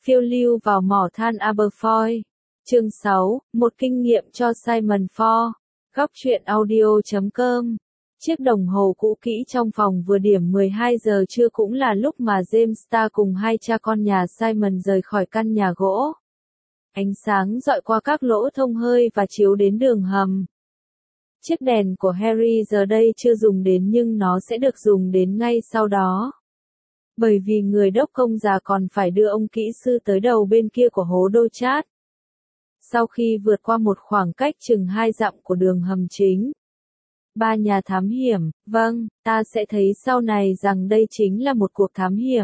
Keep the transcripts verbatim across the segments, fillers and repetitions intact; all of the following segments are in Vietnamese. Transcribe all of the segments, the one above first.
Phiêu lưu vào mỏ than Aberfoyle. Chương sáu, một kinh nghiệm cho Simon Ford. Góc truyện audio chấm com. Chiếc đồng hồ cũ kỹ trong phòng vừa điểm mười hai giờ trưa cũng là lúc mà James Starr cùng hai cha con nhà Simon rời khỏi căn nhà gỗ. Ánh sáng dọi qua các lỗ thông hơi và chiếu đến đường hầm. Chiếc đèn của Harry giờ đây chưa dùng đến nhưng nó sẽ được dùng đến ngay sau đó. Bởi vì người đốc công già còn phải đưa ông kỹ sư tới đầu bên kia của hố đô chát. Sau khi vượt qua một khoảng cách chừng hai dặm của đường hầm chính. Ba nhà thám hiểm, vâng, ta sẽ thấy sau này rằng đây chính là một cuộc thám hiểm.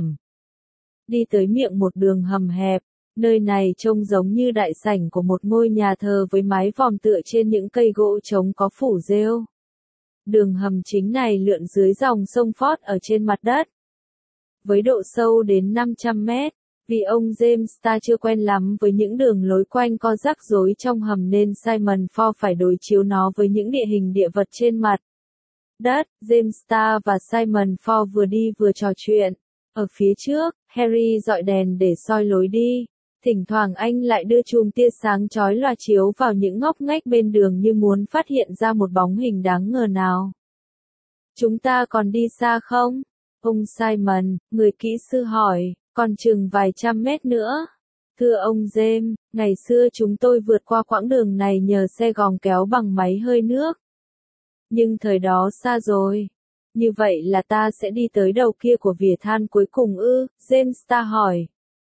Đi tới miệng một đường hầm hẹp, nơi này trông giống như đại sảnh của một ngôi nhà thờ với mái vòm tựa trên những cây gỗ trống có phủ rêu. Đường hầm chính này lượn dưới dòng sông Ford ở trên mặt đất. Với độ sâu đến năm trăm mét, vì ông James Starr chưa quen lắm với những đường lối quanh co rắc rối trong hầm nên Simon Ford phải đối chiếu nó với những địa hình địa vật trên mặt đất. James Starr và Simon Ford vừa đi vừa trò chuyện. Ở phía trước, Harry dọi đèn để soi lối đi. Thỉnh thoảng anh lại đưa chùm tia sáng chói lòa chiếu vào những ngóc ngách bên đường như muốn phát hiện ra một bóng hình đáng ngờ nào. Chúng ta còn đi xa không? Ông Simon, người kỹ sư hỏi, còn chừng vài trăm mét nữa. Thưa ông James, ngày xưa chúng tôi vượt qua quãng đường này nhờ xe gòng kéo bằng máy hơi nước. Nhưng thời đó xa rồi. Như vậy là ta sẽ đi tới đầu kia của vỉa than cuối cùng ư? James Starr hỏi.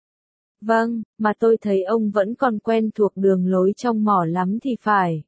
Vâng, mà tôi thấy ông vẫn còn quen thuộc đường lối trong mỏ lắm thì phải.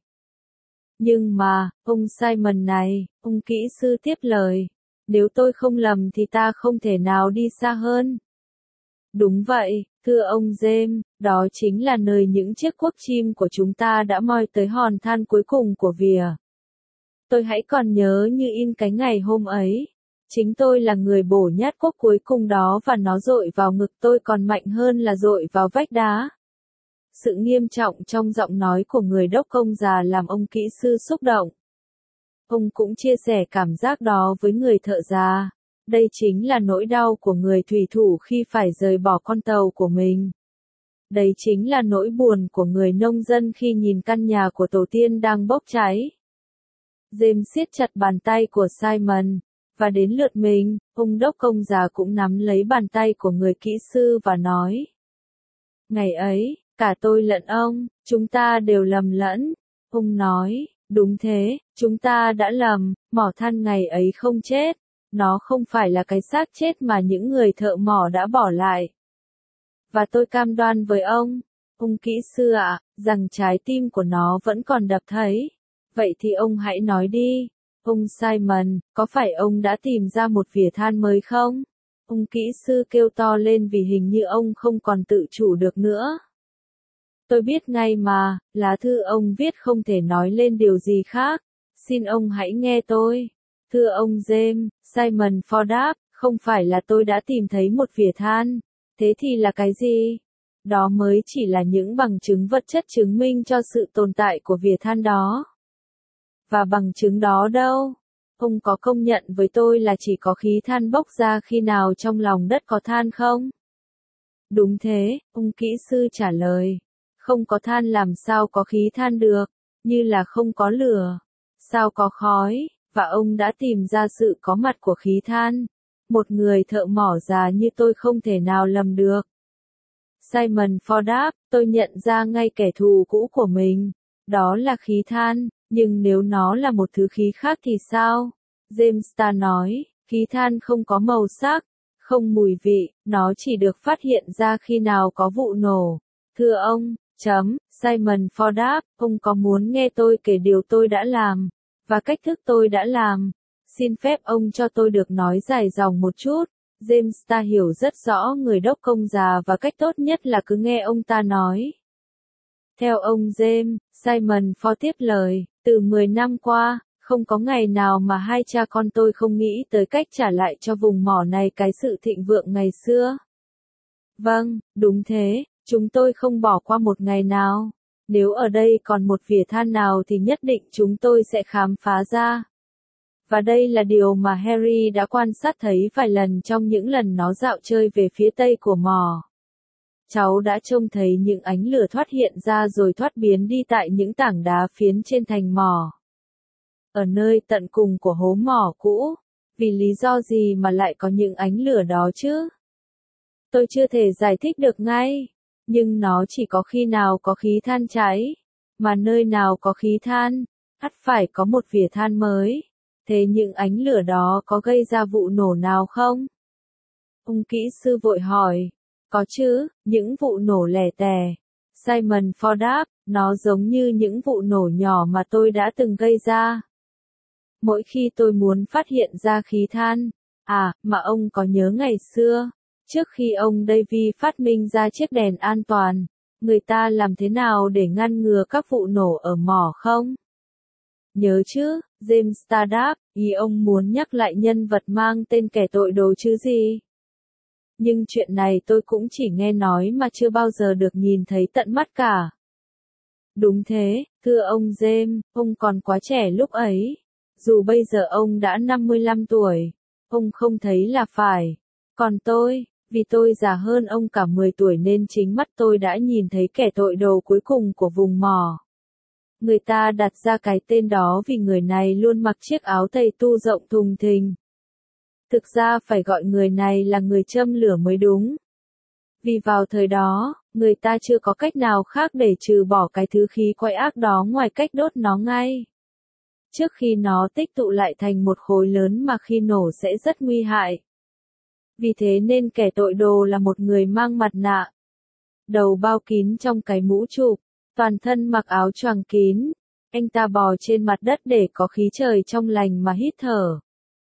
Nhưng mà, ông Simon này, ông kỹ sư tiếp lời. Nếu tôi không lầm thì ta không thể nào đi xa hơn. Đúng vậy, thưa ông James, đó chính là nơi những chiếc cuốc chim của chúng ta đã moi tới hòn than cuối cùng của vỉa. Tôi hãy còn nhớ như in cái ngày hôm ấy. Chính tôi là người bổ nhát cuốc cuối cùng đó và nó dội vào ngực tôi còn mạnh hơn là dội vào vách đá. Sự nghiêm trọng trong giọng nói của người đốc công già làm ông kỹ sư xúc động. Ông cũng chia sẻ cảm giác đó với người thợ già. Đây chính là nỗi đau của người thủy thủ khi phải rời bỏ con tàu của mình. Đây chính là nỗi buồn của người nông dân khi nhìn căn nhà của tổ tiên đang bốc cháy. James siết chặt bàn tay của Simon, và đến lượt mình, ông đốc công già cũng nắm lấy bàn tay của người kỹ sư và nói. Ngày ấy, cả tôi lẫn ông, chúng ta đều lầm lẫn. Ông nói, đúng thế, chúng ta đã lầm, mỏ than ngày ấy không chết. Nó không phải là cái xác chết mà những người thợ mỏ đã bỏ lại. Và tôi cam đoan với ông, ông kỹ sư ạ, rằng trái tim của nó vẫn còn đập thấy. Vậy thì ông hãy nói đi. Ông Simon, có phải ông đã tìm ra một vỉa than mới không? Ông kỹ sư kêu to lên vì hình như ông không còn tự chủ được nữa. Tôi biết ngay mà, lá thư ông viết không thể nói lên điều gì khác. Xin ông hãy nghe tôi. Thưa ông James, Simon Ford đáp, không phải là tôi đã tìm thấy một vỉa than. Thế thì là cái gì? Đó mới chỉ là những bằng chứng vật chất chứng minh cho sự tồn tại của vỉa than đó. Và bằng chứng đó đâu? Ông có công nhận với tôi là chỉ có khí than bốc ra khi nào trong lòng đất có than không? Đúng thế, ông kỹ sư trả lời. Không có than làm sao có khí than được, như là không có lửa. Sao có khói? Và ông đã tìm ra sự có mặt của khí than. Một người thợ mỏ già như tôi không thể nào lầm được. Simon Ford đáp, tôi nhận ra ngay kẻ thù cũ của mình. Đó là khí than, nhưng nếu nó là một thứ khí khác thì sao? James Starr nói, khí than không có màu sắc, không mùi vị, nó chỉ được phát hiện ra khi nào có vụ nổ. Thưa ông, chấm, Simon Ford đáp, ông có muốn nghe tôi kể điều tôi đã làm? Và cách thức tôi đã làm. Xin phép ông cho tôi được nói dài dòng một chút. James Starr hiểu rất rõ người đốc công già và cách tốt nhất là cứ nghe ông ta nói. Theo ông James, Simon Ford tiếp lời, từ mười năm qua, không có ngày nào mà hai cha con tôi không nghĩ tới cách trả lại cho vùng mỏ này cái sự thịnh vượng ngày xưa. Vâng, đúng thế, chúng tôi không bỏ qua một ngày nào. Nếu ở đây còn một vỉa than nào thì nhất định chúng tôi sẽ khám phá ra. Và đây là điều mà Harry đã quan sát thấy vài lần trong những lần nó dạo chơi về phía tây của mỏ. cháu đã trông thấy những ánh lửa thoát hiện ra rồi thoát biến đi tại những tảng đá phiến trên thành mỏ. Ở nơi tận cùng của hố mỏ cũ, vì lý do gì mà lại có những ánh lửa đó chứ? Tôi chưa thể giải thích được ngay, nhưng nó chỉ có khi nào có khí than cháy, mà nơi nào có khí than, ắt phải có một vỉa than mới. Thế những ánh lửa đó có gây ra vụ nổ nào không? Ông kỹ sư vội hỏi. Có chứ, những vụ nổ lẻ tẻ. Simon Ford đáp, nó giống như những vụ nổ nhỏ mà tôi đã từng gây ra. Mỗi khi tôi muốn phát hiện ra khí than, à, mà ông có nhớ ngày xưa, trước khi ông Davy phát minh ra chiếc đèn an toàn, người ta làm thế nào để ngăn ngừa các vụ nổ ở mỏ không? Nhớ chứ, James ta đáp, ý ông muốn nhắc lại nhân vật mang tên kẻ tội đồ chứ gì? Nhưng chuyện này tôi cũng chỉ nghe nói mà chưa bao giờ được nhìn thấy tận mắt cả. Đúng thế, thưa ông James, ông còn quá trẻ lúc ấy. Dù bây giờ ông đã năm mươi lăm tuổi, ông không thấy là phải. Còn tôi, vì tôi già hơn ông cả mười tuổi nên chính mắt tôi đã nhìn thấy kẻ tội đồ cuối cùng của vùng mỏ. Người ta đặt ra cái tên đó vì người này luôn mặc chiếc áo tây tu rộng thùng thình. Thực ra phải gọi người này là người châm lửa mới đúng. Vì vào thời đó, người ta chưa có cách nào khác để trừ bỏ cái thứ khí quái ác đó ngoài cách đốt nó ngay. Trước khi nó tích tụ lại thành một khối lớn mà khi nổ sẽ rất nguy hại. Vì thế nên kẻ tội đồ là một người mang mặt nạ, đầu bao kín trong cái mũ chụp, toàn thân mặc áo choàng kín. Anh ta bò trên mặt đất để có khí trời trong lành mà hít thở.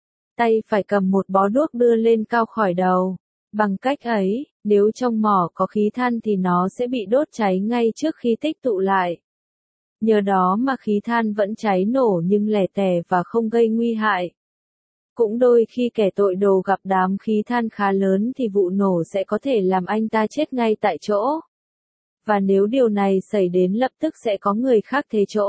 Tay phải cầm một bó đuốc đưa lên cao khỏi đầu. Bằng cách ấy, nếu trong mỏ có khí than thì nó sẽ bị đốt cháy ngay trước khi tích tụ lại. Nhờ đó mà khí than vẫn cháy nổ nhưng lẻ tẻ và không gây nguy hại. Cũng đôi khi kẻ tội đồ gặp đám khí than khá lớn thì vụ nổ sẽ có thể làm anh ta chết ngay tại chỗ. Và nếu điều này xảy đến lập tức sẽ có người khác thế chỗ.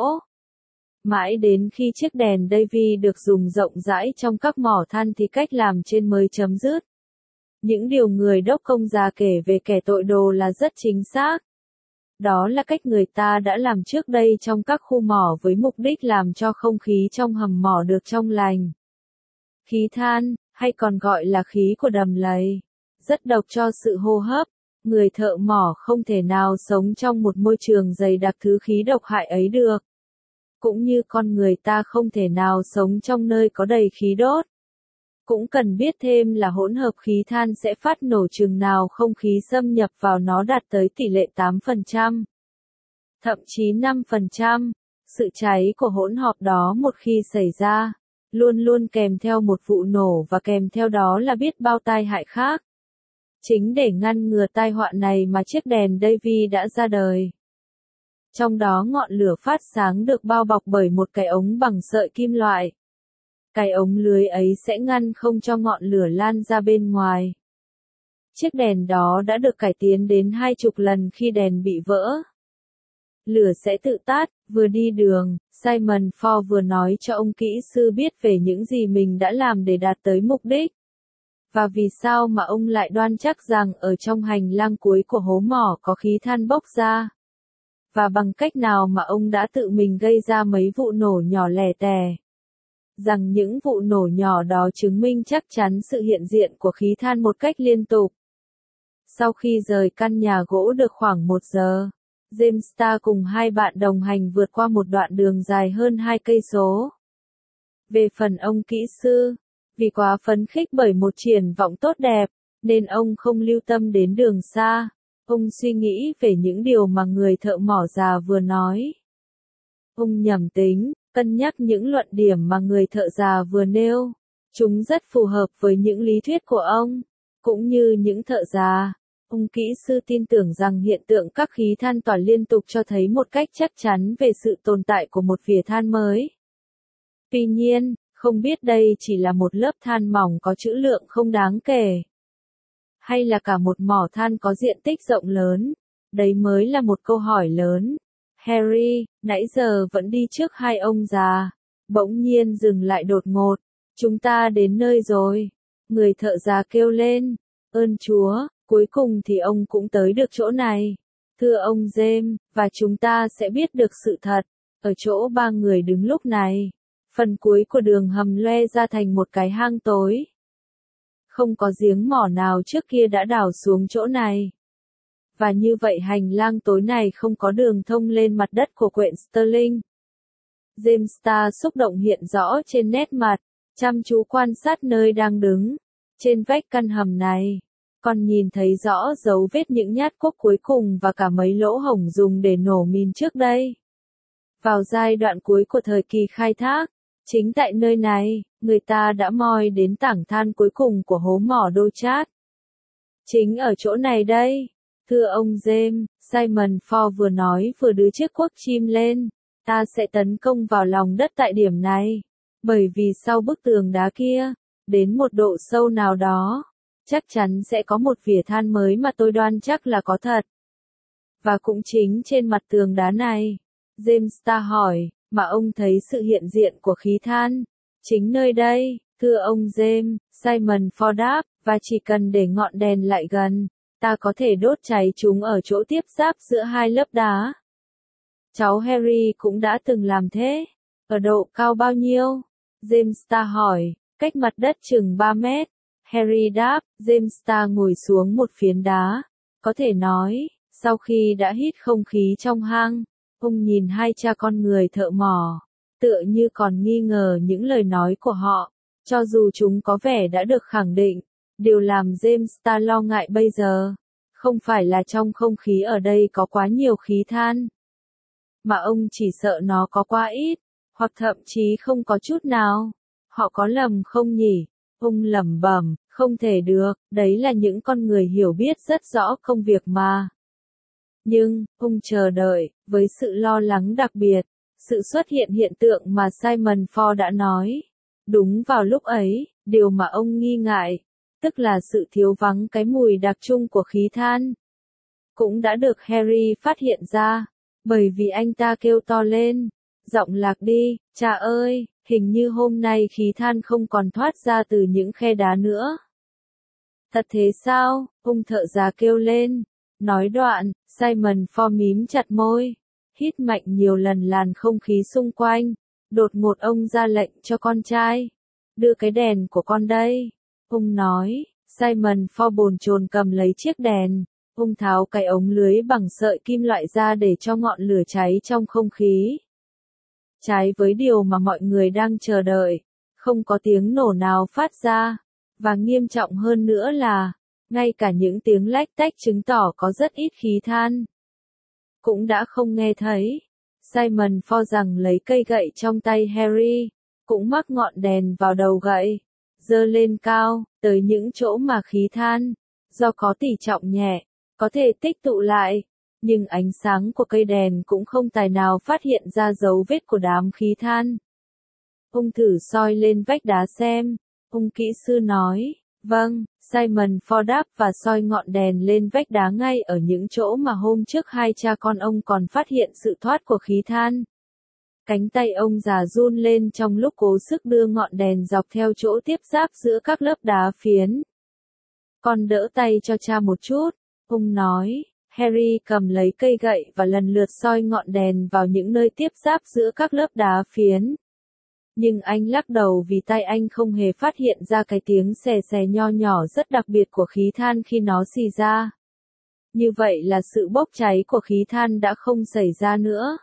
Mãi đến khi chiếc đèn Davy được dùng rộng rãi trong các mỏ than thì cách làm trên mới chấm dứt. Những điều người đốc công già kể về kẻ tội đồ là rất chính xác. Đó là cách người ta đã làm trước đây trong các khu mỏ với mục đích làm cho không khí trong hầm mỏ được trong lành. Khí than, hay còn gọi là khí của đầm lầy, rất độc cho sự hô hấp. Người thợ mỏ không thể nào sống trong một môi trường dày đặc thứ khí độc hại ấy được. Cũng như con người ta không thể nào sống trong nơi có đầy khí đốt. Cũng cần biết thêm là hỗn hợp khí than sẽ phát nổ chừng nào không khí xâm nhập vào nó đạt tới tỷ lệ tám phần trăm. Thậm chí năm phần trăm. Sự cháy của hỗn hợp đó một khi xảy ra, luôn luôn kèm theo một vụ nổ và kèm theo đó là biết bao tai hại khác. Chính để ngăn ngừa tai họa này mà chiếc đèn Davy đã ra đời. Trong đó ngọn lửa phát sáng được bao bọc bởi một cái ống bằng sợi kim loại. Cái ống lưới ấy sẽ ngăn không cho ngọn lửa lan ra bên ngoài. Chiếc đèn đó đã được cải tiến đến hai chục lần khi đèn bị vỡ. Lửa sẽ tự tắt. Vừa đi đường, Simon Ford vừa nói cho ông kỹ sư biết về những gì mình đã làm để đạt tới mục đích. Và vì sao mà ông lại đoan chắc rằng ở trong hành lang cuối của hố mỏ có khí than bốc ra. Và bằng cách nào mà ông đã tự mình gây ra mấy vụ nổ nhỏ lẻ tẻ. Rằng những vụ nổ nhỏ đó chứng minh chắc chắn sự hiện diện của khí than một cách liên tục. Sau khi rời căn nhà gỗ được khoảng một giờ, James ta cùng hai bạn đồng hành vượt qua một đoạn đường dài hơn hai cây số. Về phần ông kỹ sư, vì quá phấn khích bởi một triển vọng tốt đẹp, nên ông không lưu tâm đến đường xa. Ông suy nghĩ về những điều mà người thợ mỏ già vừa nói. Ông nhẩm tính, cân nhắc những luận điểm mà người thợ già vừa nêu. Chúng rất phù hợp với những lý thuyết của ông, cũng như những thợ già. Ông kỹ sư tin tưởng rằng hiện tượng các khí than tỏa liên tục cho thấy một cách chắc chắn về sự tồn tại của một vỉa than mới. Tuy nhiên, không biết đây chỉ là một lớp than mỏng có trữ lượng không đáng kể. Hay là cả một mỏ than có diện tích rộng lớn. Đấy mới là một câu hỏi lớn. Harry, nãy giờ vẫn đi trước hai ông già. Bỗng nhiên dừng lại đột ngột. Chúng ta đến nơi rồi. Người thợ già kêu lên. Ơn Chúa, Cuối cùng thì ông cũng tới được chỗ này. Thưa ông James, và chúng ta sẽ biết được sự thật. Ở chỗ ba người đứng lúc này, phần cuối của đường hầm loe ra thành một cái hang tối. Không có giếng mỏ nào trước kia đã đào xuống chỗ này. Và như vậy hành lang tối này không có đường thông lên mặt đất của quện Sterling. James Starr xúc động hiện rõ trên nét mặt, chăm chú quan sát nơi đang đứng. Trên vách căn hầm này, còn nhìn thấy rõ dấu vết những nhát cuốc cuối cùng và cả mấy lỗ hổng dùng để nổ mìn trước đây. Vào giai đoạn cuối của thời kỳ khai thác, chính tại nơi này, người ta đã moi đến tảng than cuối cùng của hố mỏ đô chát. Chính ở chỗ này đây, thưa ông James, Simon Ford vừa nói vừa đưa chiếc cuốc chim lên, ta sẽ tấn công vào lòng đất tại điểm này, bởi vì sau bức tường đá kia, đến một độ sâu nào đó, chắc chắn sẽ có một vỉa than mới mà tôi đoan chắc là có thật. Và cũng chính trên mặt tường đá này, James Starr hỏi, mà ông thấy sự hiện diện của khí than. Chính nơi đây, thưa ông James, Simon Ford đáp, và chỉ cần để ngọn đèn lại gần, ta có thể đốt cháy chúng ở chỗ tiếp giáp giữa hai lớp đá. Cháu Harry cũng đã từng làm thế. Ở độ cao bao nhiêu? James Starr hỏi, cách mặt đất chừng ba mét. Harry đáp, James Starr ngồi xuống một phiến đá. Có thể nói, sau khi đã hít không khí trong hang, ông nhìn hai cha con người thợ mỏ, tựa như còn nghi ngờ những lời nói của họ, cho dù chúng có vẻ đã được khẳng định. Điều làm James Starr lo ngại bây giờ, không phải là trong không khí ở đây có quá nhiều khí than, mà ông chỉ sợ nó có quá ít, hoặc thậm chí không có chút nào. Họ có lầm không nhỉ? Ông lẩm bẩm, không thể được, đấy là những con người hiểu biết rất rõ công việc mà. Nhưng, ông chờ đợi, với sự lo lắng đặc biệt, sự xuất hiện hiện tượng mà Simon Ford đã nói. Đúng vào lúc ấy, điều mà ông nghi ngại, tức là sự thiếu vắng cái mùi đặc trưng của khí than, cũng đã được Harry phát hiện ra, bởi vì anh ta kêu to lên, giọng lạc đi, cha ơi, hình như hôm nay khí than không còn thoát ra từ những khe đá nữa. Thật thế sao? Ông thợ già kêu lên. Nói đoạn, Simon Ford mím chặt môi, hít mạnh nhiều lần làn không khí xung quanh. Đột ngột ông ra lệnh cho con trai, đưa cái đèn của con đây. Ông nói, Simon Ford bồn chồn cầm lấy chiếc đèn. Ông tháo cái ống lưới bằng sợi kim loại ra để cho ngọn lửa cháy trong không khí. Trái với điều mà mọi người đang chờ đợi, không có tiếng nổ nào phát ra, và nghiêm trọng hơn nữa là, ngay cả những tiếng lách tách chứng tỏ có rất ít khí than, cũng đã không nghe thấy. Simon Ford rằng lấy cây gậy trong tay Harry, cũng mắc ngọn đèn vào đầu gậy, giơ lên cao, tới những chỗ mà khí than, do có tỷ trọng nhẹ, có thể tích tụ lại. Nhưng ánh sáng của cây đèn cũng không tài nào phát hiện ra dấu vết của đám khí than. Ông thử soi lên vách đá xem, ông kỹ sư nói. Vâng, Simon Ford đáp và soi ngọn đèn lên vách đá ngay ở những chỗ mà hôm trước hai cha con ông còn phát hiện sự thoát của khí than. Cánh tay ông già run lên trong lúc cố sức đưa ngọn đèn dọc theo chỗ tiếp giáp giữa các lớp đá phiến. Con đỡ tay cho cha một chút, ông nói. Harry cầm lấy cây gậy và lần lượt soi ngọn đèn vào những nơi tiếp giáp giữa các lớp đá phiến. Nhưng anh lắc đầu vì tay anh không hề phát hiện ra cái tiếng xè xè nho nhỏ rất đặc biệt của khí than khi nó xì ra. Như vậy là sự bốc cháy của khí than đã không xảy ra nữa.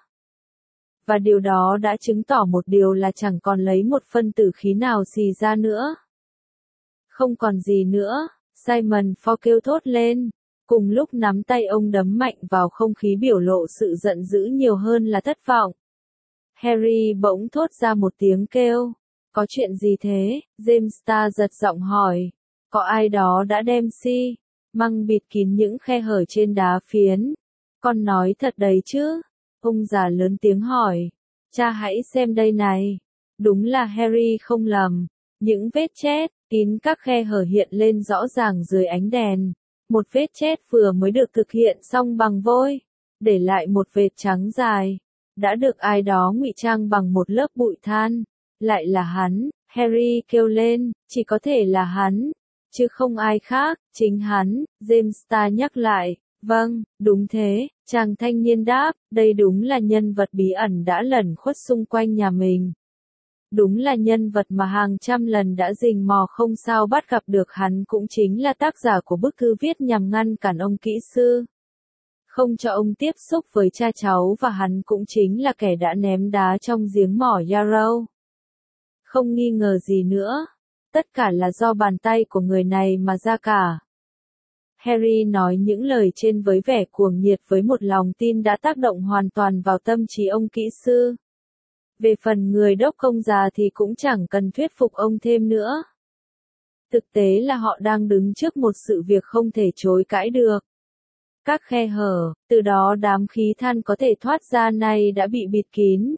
Và điều đó đã chứng tỏ một điều là chẳng còn lấy một phân tử khí nào xì ra nữa. Không còn gì nữa, Simon Ford kêu thốt lên. Cùng lúc nắm tay ông đấm mạnh vào không khí biểu lộ sự giận dữ nhiều hơn là thất vọng. Harry bỗng thốt ra một tiếng kêu. Có chuyện gì thế? James Starr giật giọng hỏi. Có ai đó đã đem xi măng bịt kín những khe hở trên đá phiến. Con nói thật đấy chứ? Ông già lớn tiếng hỏi. Cha hãy xem đây này. Đúng là Harry không lầm. Những vết chét kín các khe hở hiện lên rõ ràng dưới ánh đèn. Một vết chét vừa mới được thực hiện xong bằng vôi, để lại một vệt trắng dài, đã được ai đó ngụy trang bằng một lớp bụi than. Lại là hắn, Harry kêu lên, chỉ có thể là hắn. chứ không ai khác, chính hắn, James Starr nhắc lại. Vâng, đúng thế, chàng thanh niên đáp, đây đúng là nhân vật bí ẩn đã lẩn khuất xung quanh nhà mình. Đúng là nhân vật mà hàng trăm lần đã rình mò không sao bắt gặp được, hắn cũng chính là tác giả của bức thư viết nhằm ngăn cản ông kỹ sư. Không cho ông tiếp xúc với cha cháu, và hắn cũng chính là kẻ đã ném đá trong giếng mỏ Yarrow. Không nghi ngờ gì nữa, tất cả là do bàn tay của người này mà ra cả. Harry nói những lời trên với vẻ cuồng nhiệt, với một lòng tin đã tác động hoàn toàn vào tâm trí ông kỹ sư. Về phần người đốc công già thì cũng chẳng cần thuyết phục ông thêm nữa. Thực tế là họ đang đứng trước một sự việc không thể chối cãi được. Các khe hở, từ đó đám khí than có thể thoát ra này đã bị bịt kín.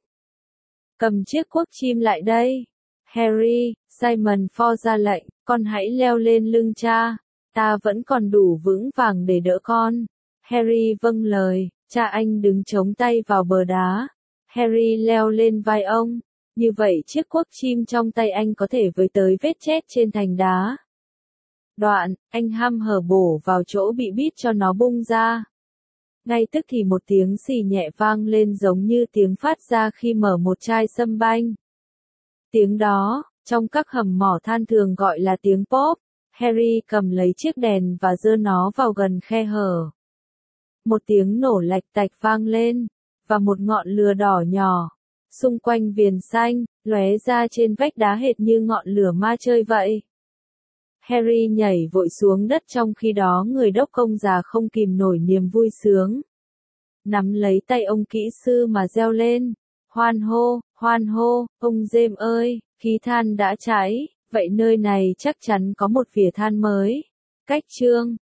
Cầm chiếc cuốc chim lại đây. Harry, Simon Fogg ra lệnh, con hãy leo lên lưng cha. Ta vẫn còn đủ vững vàng để đỡ con. Harry vâng lời, cha anh đứng chống tay vào bờ đá. Harry leo lên vai ông. Như vậy chiếc cuốc chim trong tay anh có thể với tới vết chét trên thành đá. Đoạn, anh hăm hở bổ vào chỗ bị bít cho nó bung ra. Ngay tức thì một tiếng xì nhẹ vang lên giống như tiếng phát ra khi mở một chai sâm banh. Tiếng đó, trong các hầm mỏ than thường gọi là tiếng pop. Harry cầm lấy chiếc đèn và giơ nó vào gần khe hở. Một tiếng nổ lạch tạch vang lên, và một ngọn lửa đỏ nhỏ, xung quanh viền xanh, lóe ra trên vách đá hệt như ngọn lửa ma chơi vậy. Harry nhảy vội xuống đất, trong khi đó người đốc công già không kìm nổi niềm vui sướng. Nắm lấy tay ông kỹ sư mà reo lên. Hoan hô, hoan hô, ông James ơi, khí than đã cháy, vậy nơi này chắc chắn có một vỉa than mới. Cách chương